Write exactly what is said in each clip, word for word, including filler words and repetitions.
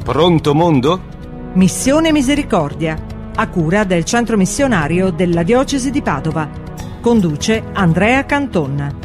Pronto mondo? Missione Misericordia, a cura del Centro Missionario della Diocesi di Padova. Conduce Andrea Canton.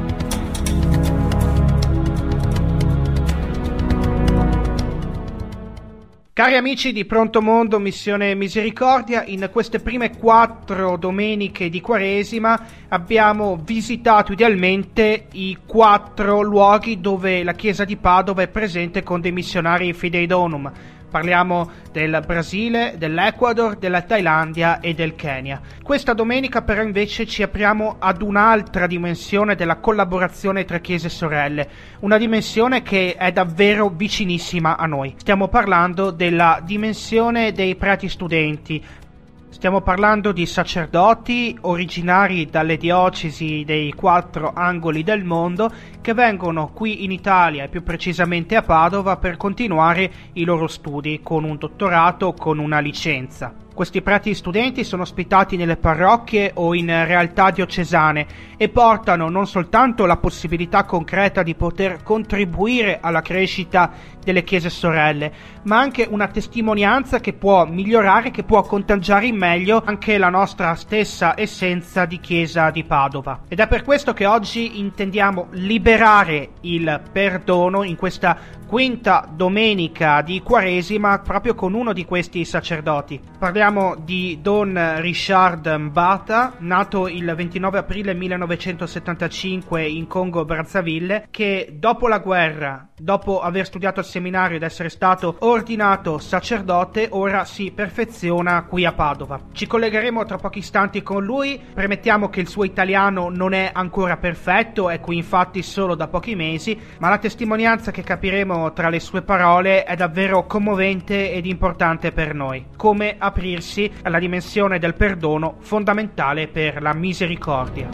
Cari amici di Pronto Mondo, Missione Misericordia, in queste prime quattro domeniche di Quaresima abbiamo visitato idealmente i quattro luoghi dove la Chiesa di Padova è presente con dei missionari Fidei Donum. Parliamo del Brasile, dell'Ecuador, della Thailandia e del Kenya. Questa domenica però invece ci apriamo ad un'altra dimensione della collaborazione tra chiese sorelle, una dimensione che è davvero vicinissima a noi. Stiamo parlando della dimensione dei preti studenti. Stiamo parlando di sacerdoti originari dalle diocesi dei quattro angoli del mondo che vengono qui in Italia e più precisamente a Padova per continuare i loro studi con un dottorato o con una licenza. Questi preti studenti sono ospitati nelle parrocchie o in realtà diocesane e portano non soltanto la possibilità concreta di poter contribuire alla crescita delle chiese sorelle, ma anche una testimonianza che può migliorare, che può contagiare in meglio anche la nostra stessa essenza di Chiesa di Padova. Ed è per questo che oggi intendiamo liberare il perdono in questa quinta domenica di Quaresima proprio con uno di questi sacerdoti. Parliamo di Don Richard Mbata, nato il ventinove aprile millenovecentosettantacinque in Congo Brazzaville, che dopo la guerra, dopo aver studiato al seminario ed essere stato ordinato sacerdote, ora si perfeziona qui a Padova. Ci collegheremo tra pochi istanti con lui. Premettiamo che il suo italiano non è ancora perfetto, è qui infatti solo da pochi mesi, ma la testimonianza che capiremo tra le sue parole è davvero commovente ed importante per noi. Come aprirsi alla dimensione del perdono fondamentale per la misericordia.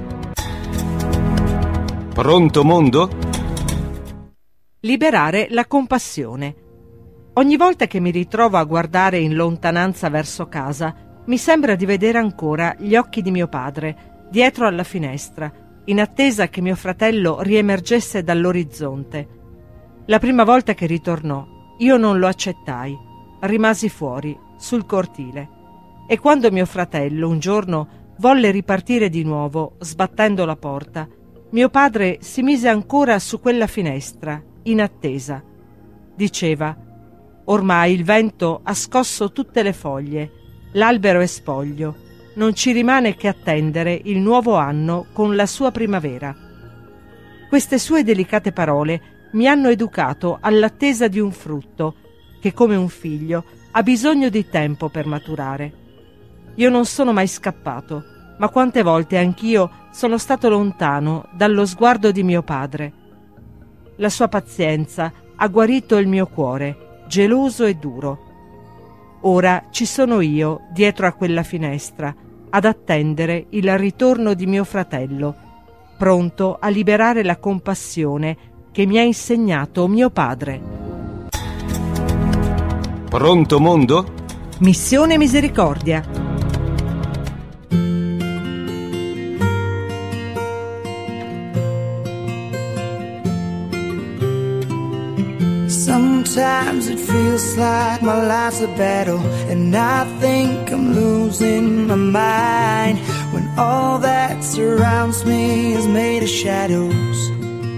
Pronto mondo? Liberare la compassione. Ogni volta che mi ritrovo a guardare in lontananza verso casa, mi sembra di vedere ancora gli occhi di mio padre dietro alla finestra, in attesa che mio fratello riemergesse dall'orizzonte. La prima volta che ritornò, io non lo accettai, rimasi fuori, sul cortile. E quando mio fratello un giorno volle ripartire di nuovo, sbattendo la porta, mio padre si mise ancora su quella finestra, in attesa. Diceva: ormai il vento ha scosso tutte le foglie, l'albero è spoglio, non ci rimane che attendere il nuovo anno con la sua primavera. Queste sue delicate parole mi hanno educato all'attesa di un frutto che, come un figlio, ha bisogno di tempo per maturare. Io non sono mai scappato, ma quante volte anch'io sono stato lontano dallo sguardo di mio padre. La sua pazienza ha guarito il mio cuore, geloso e duro. Ora ci sono io, dietro a quella finestra, ad attendere il ritorno di mio fratello, pronto a liberare la compassione che mi ha insegnato mio padre. Pronto mondo? Missione Misericordia. Sometimes it feels like my life's a battle and I think I'm losing my mind when all that surrounds me is made of shadows.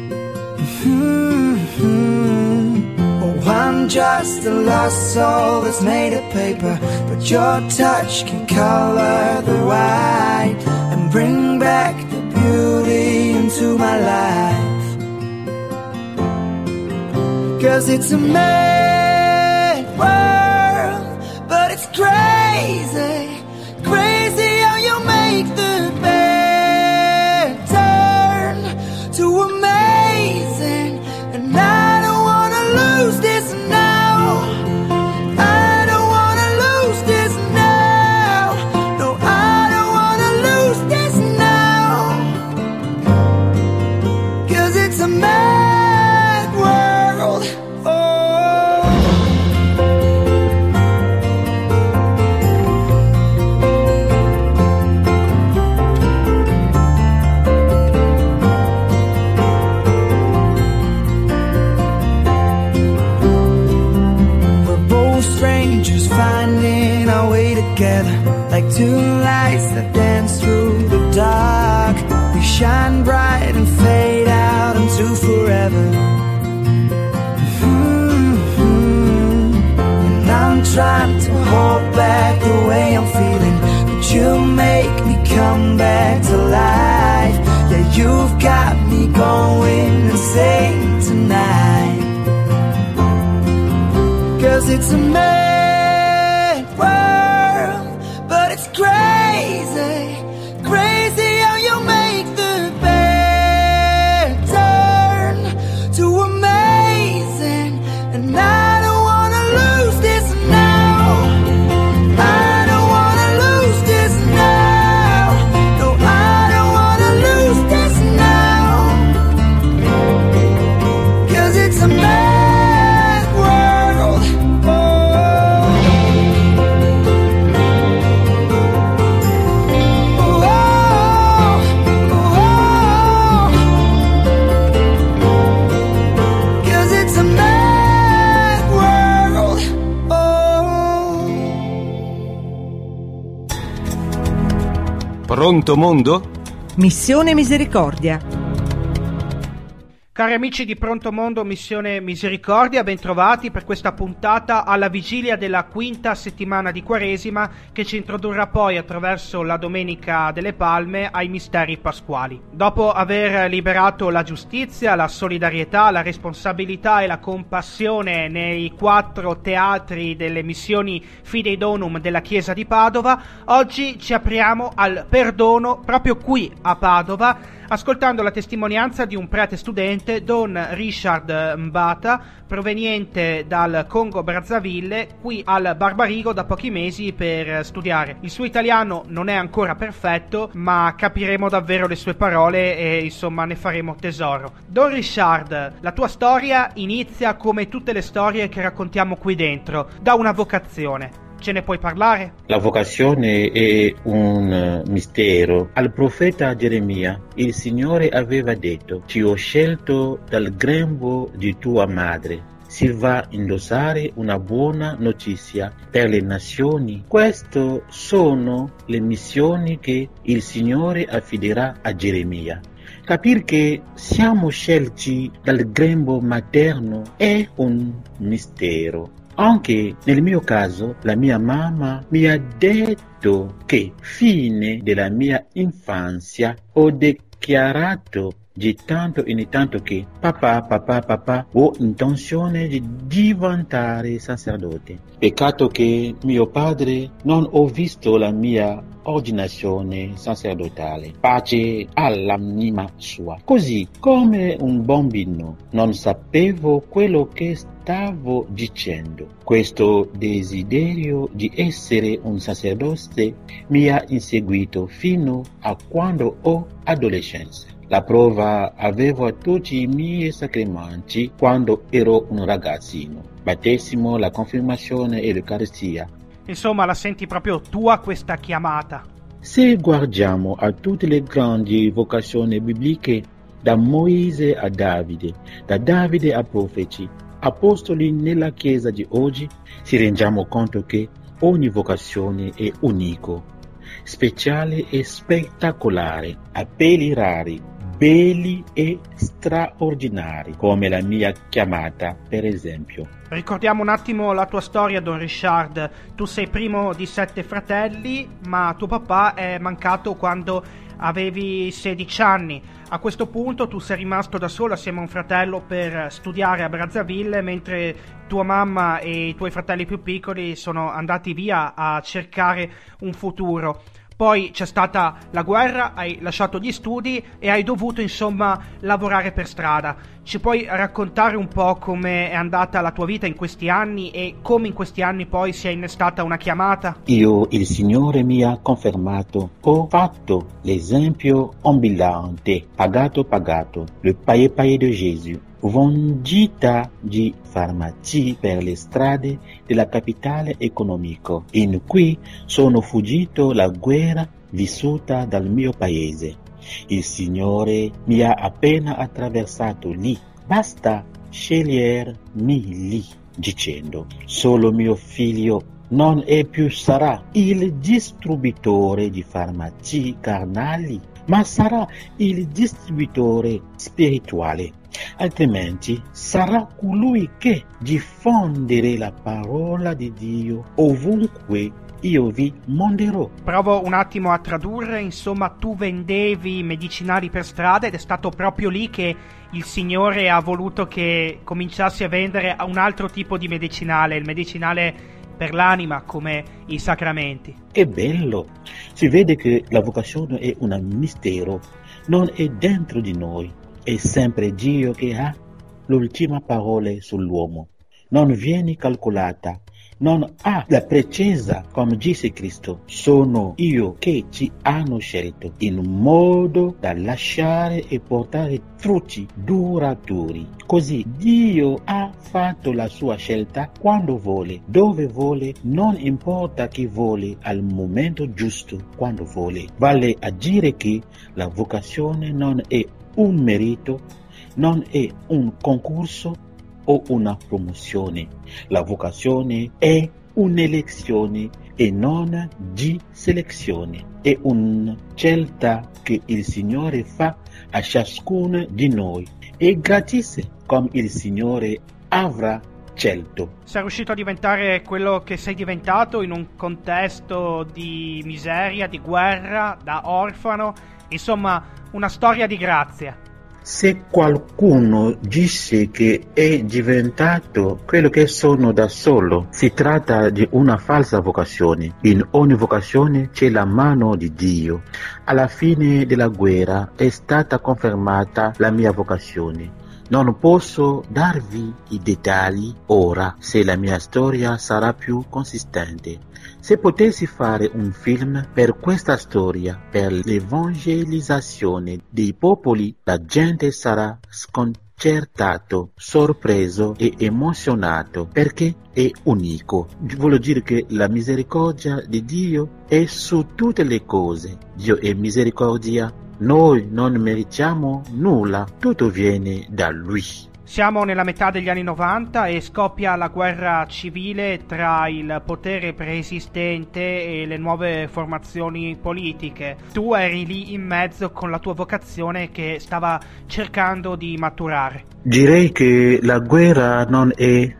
Mm-hmm. Oh, I'm just a lost soul that's made of paper, but your touch can color the white and bring back the beauty into my life. 'Cause it's a mad world, but it's crazy, crazy how you make the bad turn to amazing. And I don't wanna lose this now, I don't wanna lose this now, no, I don't wanna lose this now, 'cause it's a mad world. Oh, together like two lights that dance through the dark. We shine bright and fade out into forever. Mm-hmm. And I'm trying to hold back the way I'm feeling, but you make me come back to life. Yeah, you've got me going insane tonight. 'Cause it's a mad world, but it's crazy, crazy how you make the bad turn to amazing. And I don't wanna lose this now, I don't wanna lose this now, no, I don't wanna lose this now. 'Cause it's a mad Pronto mondo? Missione Misericordia. Cari amici di Pronto Mondo, Missione Misericordia, bentrovati per questa puntata alla vigilia della quinta settimana di Quaresima, che ci introdurrà poi attraverso la Domenica delle Palme ai misteri pasquali. Dopo aver liberato la giustizia, la solidarietà, la responsabilità e la compassione nei quattro teatri delle missioni Fidei Donum della Chiesa di Padova, oggi ci apriamo al perdono proprio qui a Padova, ascoltando la testimonianza di un prete studente, Don Richard Mbata, proveniente dal Congo Brazzaville, qui al Barbarigo da pochi mesi per studiare. Il suo italiano non è ancora perfetto, ma capiremo davvero le sue parole e insomma ne faremo tesoro. Don Richard, la tua storia inizia come tutte le storie che raccontiamo qui dentro, da una vocazione. Ce ne puoi parlare? La vocazione è un mistero. Al profeta Geremia il Signore aveva detto: ti ho scelto dal grembo di tua madre. Si va a indossare una buona notizia per le nazioni. Queste sono le missioni che il Signore affiderà a Geremia. Capire che siamo scelti dal grembo materno è un mistero. Anche nel mio caso, la mia mamma mi ha detto che, fine della mia infanzia, ho dichiarato di tanto in tanto che papà, papà, papà, ho intenzione di diventare sacerdote. Peccato che mio padre non ho visto la mia ordinazione sacerdotale. Pace all'anima sua. Così, come un bambino, non sapevo quello che stavo dicendo. Questo desiderio di essere un sacerdote mi ha inseguito fino a quando ho adolescenza. La prova avevo tutti i miei sacramenti quando ero un ragazzino. Battesimo, la confermazione e l'Eucaristia. Insomma, la senti proprio tua questa chiamata. Se guardiamo a tutte le grandi vocazioni bibliche, da Moise a Davide, da Davide a profeti, apostoli nella Chiesa di oggi, ci rendiamo conto che ogni vocazione è unico, speciale e spettacolare, appelli rari, belli e straordinari, come la mia chiamata, per esempio. Ricordiamo un attimo la tua storia, Don Richard. Tu sei primo di sette fratelli, ma tuo papà è mancato quando avevi sedici anni. A questo punto tu sei rimasto da solo assieme a un fratello per studiare a Brazzaville, mentre tua mamma e i tuoi fratelli più piccoli sono andati via a cercare un futuro. Poi c'è stata la guerra, hai lasciato gli studi e hai dovuto insomma lavorare per strada. Ci puoi raccontare un po' come è andata la tua vita in questi anni e come in questi anni poi si è innestata una chiamata? Io, il Signore mi ha confermato, ho fatto l'esempio ambulante, pagato pagato, le paye paye de Gesù. Vendita di farmaci per le strade della capitale economica, in cui sono fuggito la guerra vissuta dal mio paese. Il Signore mi ha appena attraversato lì, basta scegliermi lì, dicendo: solo mio figlio, non è più sarà il distributore di farmaci carnali, ma sarà il distributore spirituale. Altrimenti sarà colui che diffonderà la parola di Dio ovunque io vi manderò. Provo un attimo a tradurre. Insomma, tu vendevi medicinali per strada ed è stato proprio lì che il Signore ha voluto che cominciassi a vendere un altro tipo di medicinale, il medicinale per l'anima, come i sacramenti. È bello, si vede che la vocazione è un mistero, non è dentro di noi, è sempre Dio che ha l'ultima parola sull'uomo, non viene calcolata, non ha la precisa, come disse Cristo, sono io che ci hanno scelto in modo da lasciare e portare frutti duraturi. Così Dio ha fatto la sua scelta quando vuole, dove vuole, non importa chi vuole, al momento giusto, quando vuole. Vale a dire che la vocazione non è un merito, non è un concorso o una promozione. La vocazione è un'elezione e non di selezione. È una scelta che il Signore fa a ciascuno di noi. È gratis come il Signore avrà scelto. Sei riuscito a diventare quello che sei diventato in un contesto di miseria, di guerra, da orfano, insomma una storia di grazia. Se qualcuno dice che è diventato quello che sono da solo, si tratta di una falsa vocazione. In ogni vocazione c'è la mano di Dio. Alla fine della guerra è stata confermata la mia vocazione. Non posso darvi i dettagli ora se la mia storia sarà più consistente. Se potessi fare un film per questa storia, per l'evangelizzazione dei popoli, la gente sarà sconcertato, sorpreso e emozionato perché è unico. Voglio dire che la misericordia di Dio è su tutte le cose. Dio è misericordia. Noi non meritiamo nulla, tutto viene da Lui. Siamo nella metà degli anni novanta e scoppia la guerra civile tra il potere preesistente e le nuove formazioni politiche. Tu eri lì in mezzo con la tua vocazione che stava cercando di maturare. Direi che la guerra non è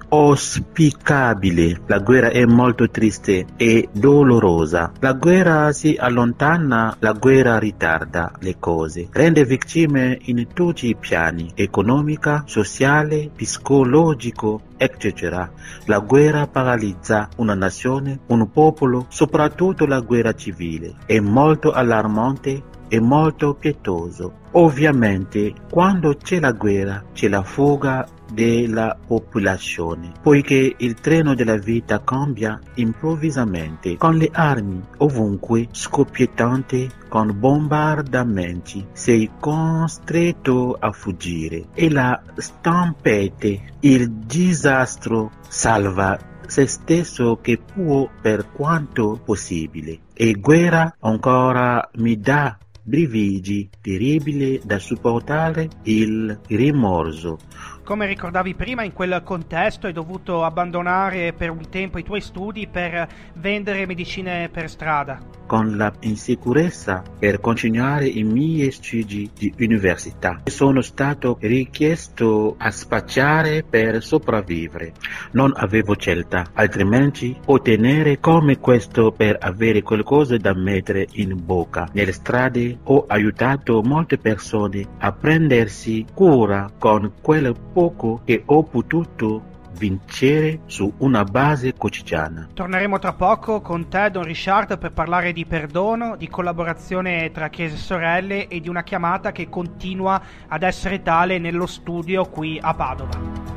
auspicabile, la guerra è molto triste e dolorosa. La guerra si allontana, la guerra ritarda le cose, rende vittime in tutti i piani, economica, sociale, psicologico, eccetera. La guerra paralizza una nazione, un popolo, soprattutto la guerra civile. È molto allarmante e molto pietoso. Ovviamente, quando c'è la guerra, c'è la fuga della popolazione, poiché il treno della vita cambia improvvisamente, con le armi ovunque scoppiettanti, con bombardamenti, sei costretto a fuggire e la stampede, il disastro salva se stesso che può per quanto possibile. E guerra ancora mi dà brividi terribili da sopportare, il rimorso. Come ricordavi prima, in quel contesto hai dovuto abbandonare per un tempo i tuoi studi per vendere medicine per strada. Con la insicurezza per continuare i miei studi di università. Sono stato richiesto a spacciare per sopravvivere. Non avevo scelta, altrimenti ottenere come questo per avere qualcosa da mettere in bocca. Nelle strade ho aiutato molte persone a prendersi cura con quel poco che ho potuto vincere su una base quotidiana. Torneremo tra poco con te, Don Richard, per parlare di perdono, di collaborazione tra chiese e sorelle e di una chiamata che continua ad essere tale nello studio qui a Padova.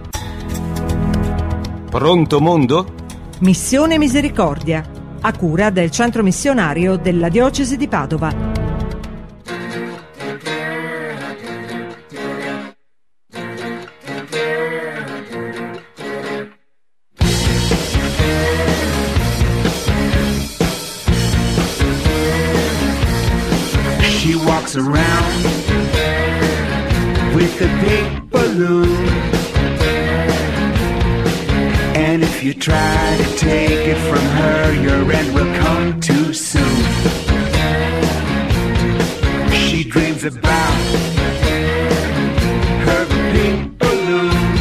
Pronto mondo? Missione Misericordia, a cura del centro missionario della diocesi di Padova. She walks around with a big balloon, and if you try to take it from her, your end will come too soon. She dreams about her pink balloon,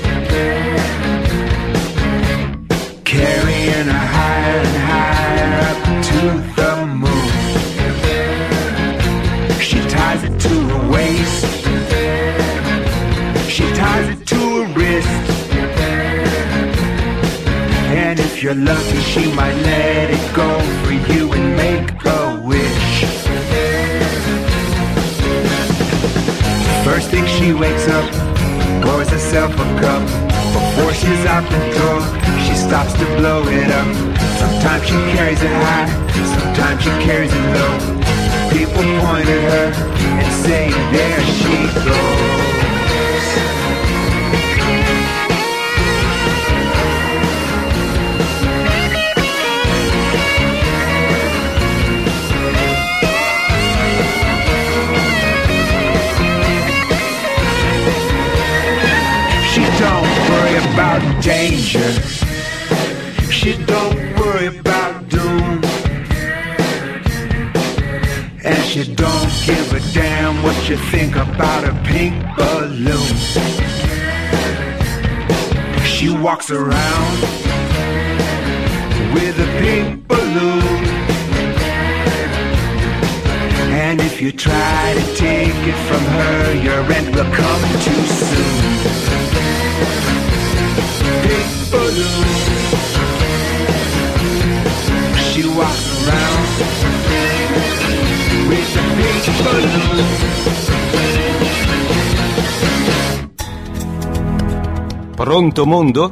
carrying her higher and higher up to the moon. She ties it to her waist, she ties it to her wrist, and if you're lucky she might let it go for you and make a wish. First thing she wakes up, pours herself a cup. Before she's out the door, she stops to blow it up. Sometimes she carries it high, sometimes she carries it low. People point at her and say, there she goes. About danger, she don't worry about doom, and she don't give a damn what you think about a pink balloon. She walks around with a pink balloon, and if you try to take it from her, your end will come too soon. Pink balloon, she walks around with a pink balloon. Pronto mondo?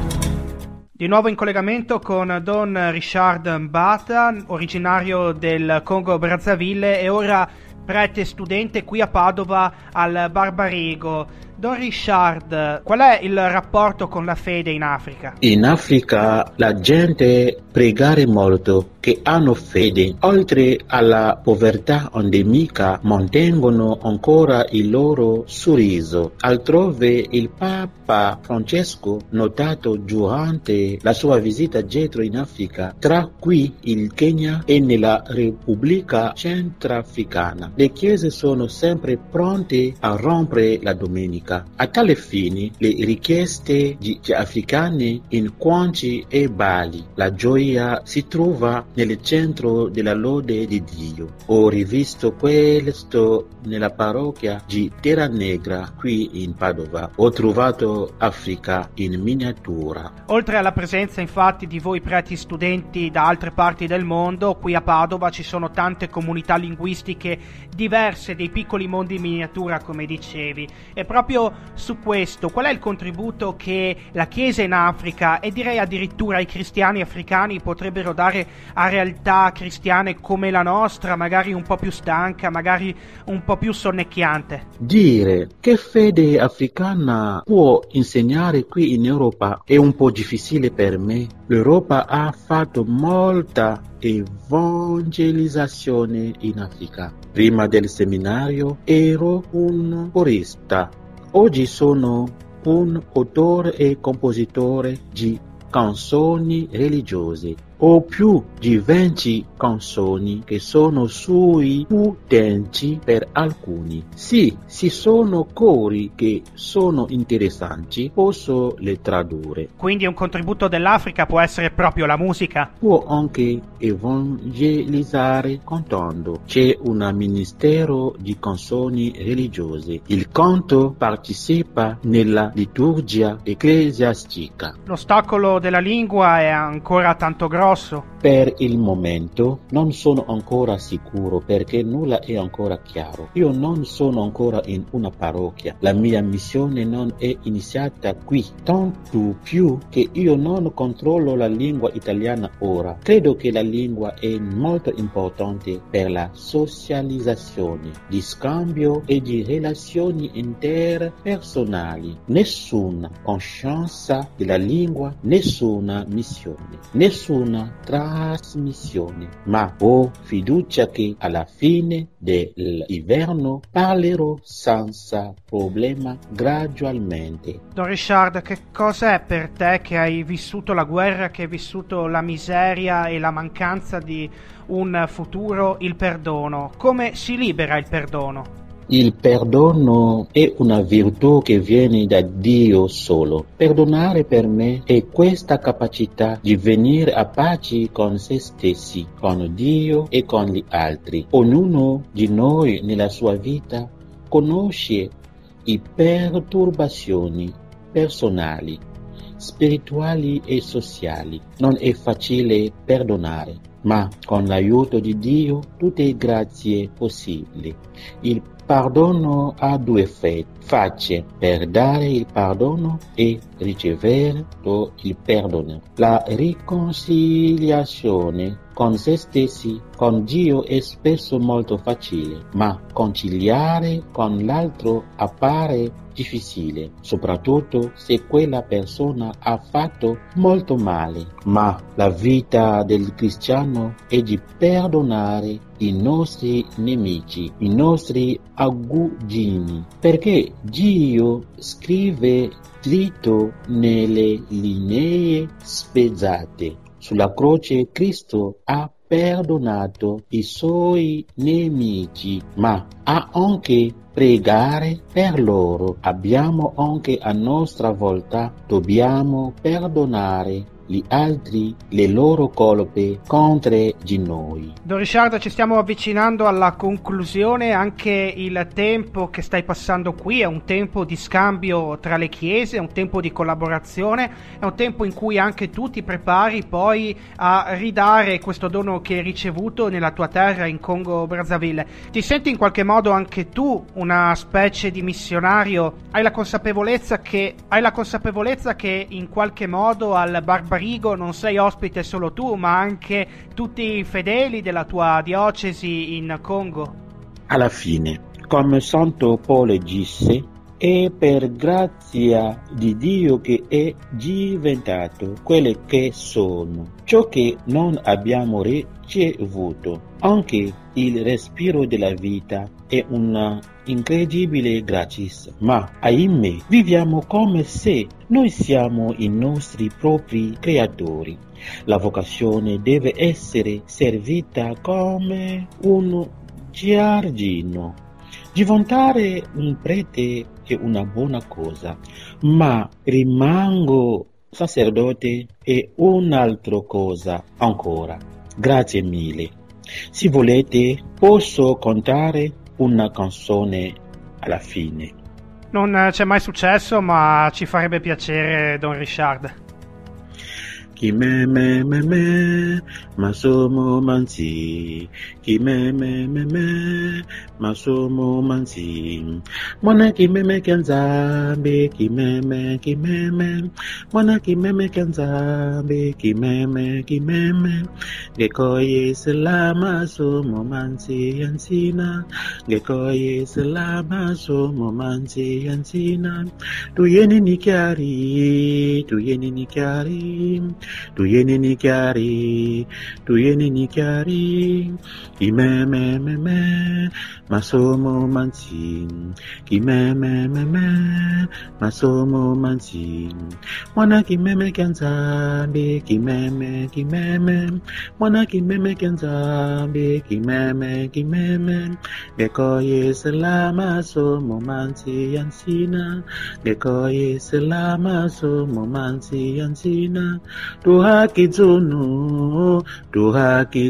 Di nuovo in collegamento con Don Richard Mbata, originario del Congo Brazzaville e ora prete studente qui a Padova al Barbarigo. Don Richard, qual è il rapporto con la fede in Africa? In Africa la gente pregare molto, che hanno fede. Oltre alla povertà endemica, mantengono ancora il loro sorriso. Altrove il Papa Francesco, notato durante la sua visita dietro in Africa, tra cui il Kenya e nella Repubblica Centrafricana, le chiese sono sempre pronte a rompere la domenica. A tale fine, le richieste di africani in quanti e balli, la gioia si trova nel centro della lode di Dio. Ho rivisto questo nella parrocchia di Terra Negra qui in Padova. Ho trovato Africa in miniatura. Oltre alla presenza infatti di voi preti studenti da altre parti del mondo, qui a Padova ci sono tante comunità linguistiche diverse, dei piccoli mondi in miniatura come dicevi, e proprio su questo qual è il contributo che la Chiesa in Africa e direi addirittura i cristiani africani potrebbero dare a realtà cristiane come la nostra, magari un po' più stanca, magari un po' più sonnecchiante? Dire che fede africana può insegnare qui in Europa è un po' difficile per me. L'Europa ha fatto molta evangelizzazione in Africa. Prima del seminario ero un corista. Oggi sono un autore e compositore di canzoni religiose. Ho più di venti canzoni che sono sui utenti per alcuni. Sì, ci sono cori che sono interessanti, posso le tradurre. Quindi un contributo dell'Africa può essere proprio la musica? Può anche evangelizzare cantando. C'è un ministero di canzoni religiose. Il canto partecipa nella liturgia ecclesiastica. L'ostacolo della lingua è ancora tanto grosso? Per il momento non sono ancora sicuro perché nulla è ancora chiaro. Io non sono ancora in una parrocchia. La mia missione non è iniziata qui, tanto più che io non controllo la lingua italiana ora. Credo che la lingua è molto importante per la socializzazione, di scambio e di relazioni interpersonali. Nessuna coscienza della lingua, nessuna missione, nessuna una trasmissione, ma ho fiducia che alla fine dell'inverno parlerò senza problema gradualmente. Don Richard, che cos'è per te che hai vissuto la guerra, che hai vissuto la miseria e la mancanza di un futuro, il perdono? Come si libera il perdono? Il perdono è una virtù che viene da Dio solo. Perdonare per me è questa capacità di venire a pace con se stessi, con Dio e con gli altri. Ognuno di noi nella sua vita conosce le perturbazioni personali, spirituali e sociali. Non è facile perdonare, ma con l'aiuto di Dio tutte le grazie possibili. Il perdono ha due effetti: facce per dare il perdono e ricevere il perdono. La riconciliazione con se stessi, con Dio è spesso molto facile, ma conciliare con l'altro appare difficile, soprattutto se quella persona ha fatto molto male. Ma la vita del cristiano è di perdonare i nostri nemici, i nostri agudini, perché Dio scrive dritto nelle linee spezzate. Sulla croce Cristo ha perdonato i suoi nemici, ma ha anche pregare per loro. Abbiamo anche a nostra volta dobbiamo perdonare gli altri le loro colpe contro di noi. Don Richard, ci stiamo avvicinando alla conclusione. Anche il tempo che stai passando qui è un tempo di scambio tra le chiese, è un tempo di collaborazione, è un tempo in cui anche tu ti prepari poi a ridare questo dono che hai ricevuto nella tua terra in Congo Brazzaville. Ti senti in qualche modo anche tu una specie di missionario? Hai la consapevolezza che hai la consapevolezza che in qualche modo al Barbarigo non sei ospite solo tu, ma anche tutti i fedeli della tua diocesi in Congo? Alla fine, come Santo Paolo disse, è per grazia di Dio che è diventato quello che sono, ciò che non abbiamo ricevuto. Anche il respiro della vita è una incredibile grazia, ma ahimè viviamo come se noi siamo i nostri propri creatori. La vocazione deve essere servita come un giardino. Diventare un prete è una buona cosa, ma rimango sacerdote è un'altra cosa ancora. Grazie mille. Se volete posso contare una canzone alla fine. Non c'è mai successo, ma ci farebbe piacere, Don Richard. Chi me me me me, ma somo manzi. Chi me me me me, ma somo manzi. Mwana ki me me kanzambe, ki me me ki me me. Mwana ki me me kanzambe, ki me me ki me me. Gekoye selama somo manzi yansina. Gekoye selama somo manzi yansina. Tu yeni ni chiari, tu yeni ni chiari. Tu yeni ni chiari, tu yeni ni chiari, chi me me me me, ma somo manzin, chi me me me me, ma somo manzin, mwana chi me me kanzambe, chi me me chi me me, mwana chi me me kanzambe, chi me me chi me me, gekoye selama somo manzi yansina, gekoye selama somo manzi yansina. Tu haki zunu, tu haki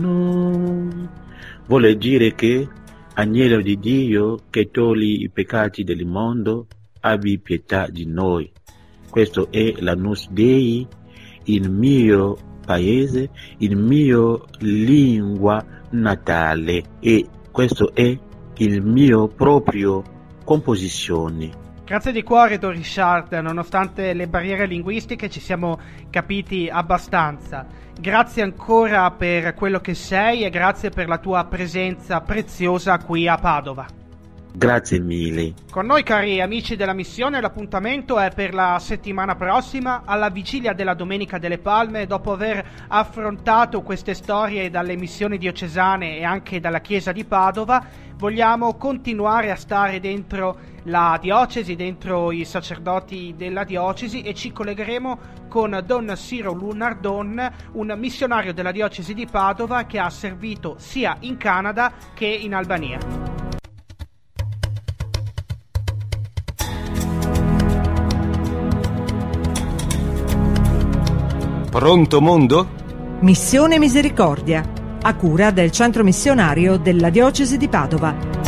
zunu. Vuole dire che agnello di Dio che toglie i peccati del mondo, abbi pietà di noi. Questo è l'Annus Dei, il mio paese, il mio lingua natale, e questo è il mio proprio composizione. Grazie di cuore, Don Richard, nonostante le barriere linguistiche ci siamo capiti abbastanza. Grazie ancora per quello che sei e grazie per la tua presenza preziosa qui a Padova. Grazie mille. Con noi, cari amici della missione, l'appuntamento è per la settimana prossima, alla vigilia della Domenica delle Palme. Dopo aver affrontato queste storie dalle missioni diocesane e anche dalla Chiesa di Padova, vogliamo continuare a stare dentro la diocesi, dentro i sacerdoti della diocesi, e ci collegheremo con Don Ciro Lunardon, un missionario della diocesi di Padova che ha servito sia in Canada che in Albania. Pronto mondo? Missione Misericordia, a cura del Centro Missionario della Diocesi di Padova.